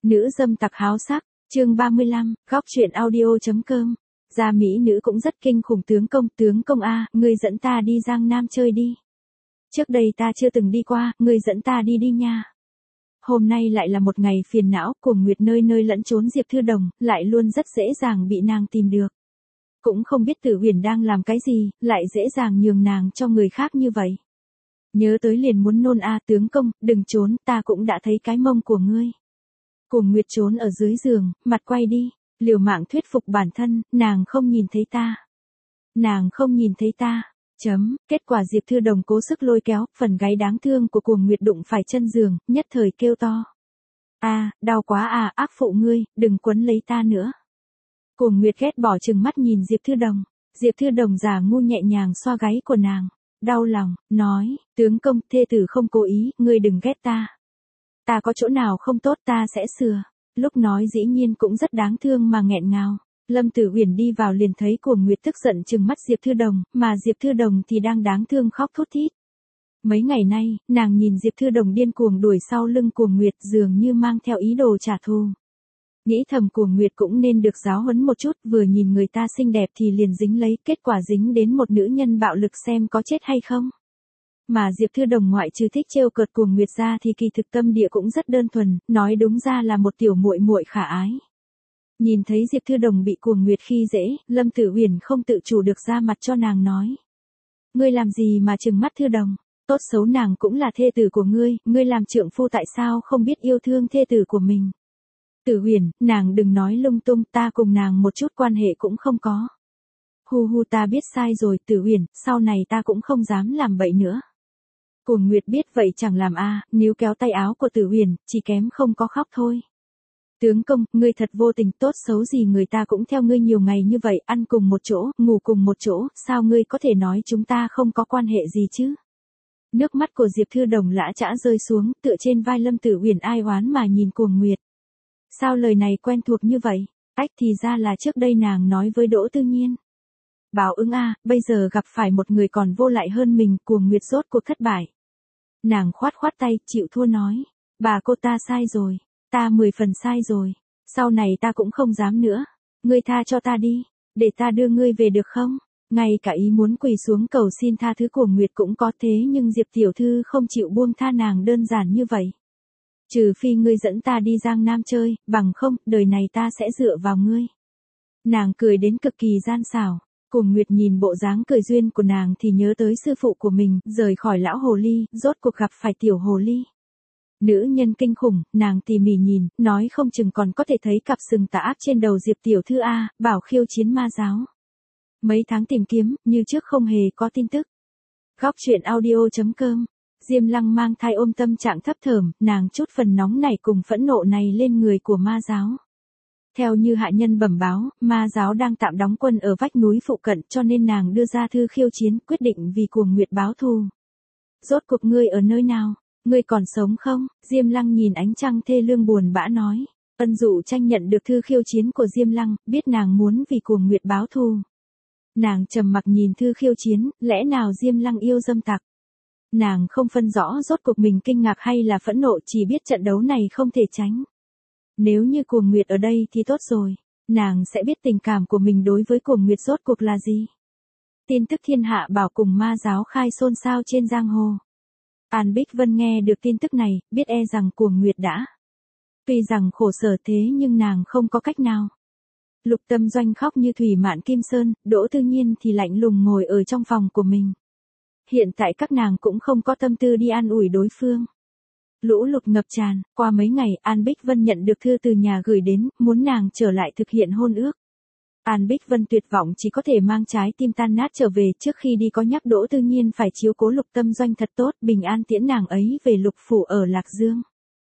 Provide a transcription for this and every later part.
Nữ dâm tặc háo sắc, chương 35, góc truyện audio.com. Gia Mỹ nữ cũng rất kinh khủng. Tướng công a, ngươi dẫn ta đi Giang Nam chơi đi. Trước đây ta chưa từng đi qua, ngươi dẫn ta đi đi nha. Hôm nay lại là một ngày phiền não, Cuồng Nguyệt nơi nơi lẫn trốn Diệp Thư Đồng, lại luôn rất dễ dàng bị nàng tìm được. Cũng không biết Tử Huyền đang làm cái gì, lại dễ dàng nhường nàng cho người khác như vậy. Nhớ tới liền muốn nôn a. Tướng công, đừng trốn, ta cũng đã thấy cái mông của ngươi. Cuồng Nguyệt trốn ở dưới giường, mặt quay đi, liều mạng thuyết phục bản thân, nàng không nhìn thấy ta. Nàng không nhìn thấy ta. Kết quả Diệp Thư Đồng cố sức lôi kéo, phần gáy đáng thương của Cuồng Nguyệt đụng phải chân giường, nhất thời kêu to. Đau quá à, ác phụ ngươi, đừng quấn lấy ta nữa. Cuồng Nguyệt ghét bỏ trừng mắt nhìn Diệp Thư Đồng. Diệp Thư Đồng giả ngu nhẹ nhàng xoa gáy của nàng. Đau lòng, nói, tướng công, thê tử không cố ý, ngươi đừng ghét ta. Ta có chỗ nào không tốt ta sẽ sửa. Lúc nói dĩ nhiên cũng rất đáng thương mà nghẹn ngào. Lâm Tử Huyền đi vào liền thấy Cuồng Nguyệt tức giận trừng mắt Diệp Thư Đồng, mà Diệp Thư Đồng thì đang đáng thương khóc thút thít. Mấy ngày nay, nàng nhìn Diệp Thư Đồng điên cuồng đuổi sau lưng Cuồng Nguyệt dường như mang theo ý đồ trả thù. Nghĩ thầm Cuồng Nguyệt cũng nên được giáo huấn một chút, vừa nhìn người ta xinh đẹp thì liền dính lấy, kết quả dính đến một nữ nhân bạo lực xem có chết hay không. Mà Diệp Thư Đồng ngoại trừ thích trêu cợt Cuồng Nguyệt ra thì kỳ thực tâm địa cũng rất đơn thuần, nói đúng ra là một tiểu muội muội khả ái. Nhìn thấy Diệp Thư Đồng bị Cuồng Nguyệt khi dễ, Lâm Tử Huyền không tự chủ được ra mặt cho nàng nói. Ngươi làm gì mà trừng mắt Thư Đồng, tốt xấu nàng cũng là thê tử của ngươi làm trượng phu tại sao không biết yêu thương thê tử của mình. Tử Huyền, nàng đừng nói lung tung, ta cùng nàng một chút quan hệ cũng không có. Hu ta biết sai rồi Tử Huyền, sau này ta cũng không dám làm bậy nữa. Cuồng Nguyệt biết vậy chẳng làm níu kéo tay áo của Tử Huyền, chỉ kém không có khóc thôi. Tướng công, ngươi thật vô tình, tốt xấu gì người ta cũng theo ngươi nhiều ngày như vậy, ăn cùng một chỗ, ngủ cùng một chỗ, sao ngươi có thể nói chúng ta không có quan hệ gì chứ? Nước mắt của Diệp Thư Đồng lã chã rơi xuống, tựa trên vai Lâm Tử Huyền ai oán mà nhìn Cuồng Nguyệt. Sao lời này quen thuộc như vậy? Thì ra là trước đây nàng nói với Đỗ Tư Nhiên. Bảo ứng bây giờ gặp phải một người còn vô lại hơn mình. Cuồng Nguyệt rốt cuộc thất bại. Nàng khoát tay, chịu thua nói. Bà cô ta sai rồi. Ta 10 phần sai rồi. Sau này ta cũng không dám nữa. Ngươi tha cho ta đi. Để ta đưa ngươi về được không? Ngay cả ý muốn quỳ xuống cầu xin tha thứ Cuồng Nguyệt cũng có, thế nhưng Diệp tiểu thư không chịu buông tha nàng đơn giản như vậy. Trừ phi ngươi dẫn ta đi Giang Nam chơi, bằng không, đời này ta sẽ dựa vào ngươi. Nàng cười đến cực kỳ gian xảo. Cuồng Nguyệt nhìn bộ dáng cười duyên của nàng thì nhớ tới sư phụ của mình, rời khỏi lão hồ ly, rốt cuộc gặp phải tiểu hồ ly. Nữ nhân kinh khủng, nàng tỉ mỉ nhìn, nói không chừng còn có thể thấy cặp sừng tà ác trên đầu Diệp tiểu thư bảo khiêu chiến ma giáo. Mấy tháng tìm kiếm, như trước không hề có tin tức. Góc truyện audio.com. Diêm Lăng mang thai ôm tâm trạng thấp thởm, nàng chút phần nóng này cùng phẫn nộ này lên người của ma giáo. Theo như hạ nhân bẩm báo, ma giáo đang tạm đóng quân ở vách núi phụ cận, cho nên nàng đưa ra thư khiêu chiến, quyết định vì Cuồng Nguyệt báo thù. Rốt cuộc ngươi ở nơi nào? Ngươi còn sống không? Diêm Lăng nhìn ánh trăng thê lương buồn bã nói. Ân Dụ Tranh nhận được thư khiêu chiến của Diêm Lăng, biết nàng muốn vì Cuồng Nguyệt báo thù. Nàng trầm mặc nhìn thư khiêu chiến, lẽ nào Diêm Lăng yêu dâm tặc? Nàng không phân rõ rốt cuộc mình kinh ngạc hay là phẫn nộ, chỉ biết trận đấu này không thể tránh. Nếu như Cuồng Nguyệt ở đây thì tốt rồi, nàng sẽ biết tình cảm của mình đối với Cuồng Nguyệt rốt cuộc là gì. Tin tức thiên hạ bảo cùng ma giáo khai xôn xao trên giang hồ. An Bích Vân nghe được tin tức này, biết rằng Cuồng Nguyệt đã. Tuy rằng khổ sở thế nhưng nàng không có cách nào. Lục Tâm Doanh khóc như thủy mạn kim sơn, Đỗ Tư Nhiên thì lạnh lùng ngồi ở trong phòng của mình. Hiện tại các nàng cũng không có tâm tư đi an ủi đối phương. Lũ lụt ngập tràn, qua mấy ngày An Bích Vân nhận được thư từ nhà gửi đến, muốn nàng trở lại thực hiện hôn ước. An Bích Vân tuyệt vọng chỉ có thể mang trái tim tan nát trở về, trước khi đi có nhắc Đỗ Tư Nhiên phải chiếu cố Lục Tâm Doanh thật tốt, bình an tiễn nàng ấy về Lục phủ ở Lạc Dương.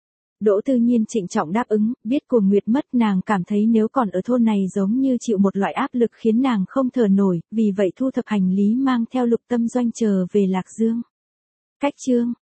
Đỗ Tư Nhiên trịnh trọng đáp ứng, biết Cuồng Nguyệt mất nàng cảm thấy nếu còn ở thôn này giống như chịu một loại áp lực khiến nàng không thở nổi, vì vậy thu thập hành lý mang theo Lục Tâm Doanh trở về Lạc Dương. Cách chương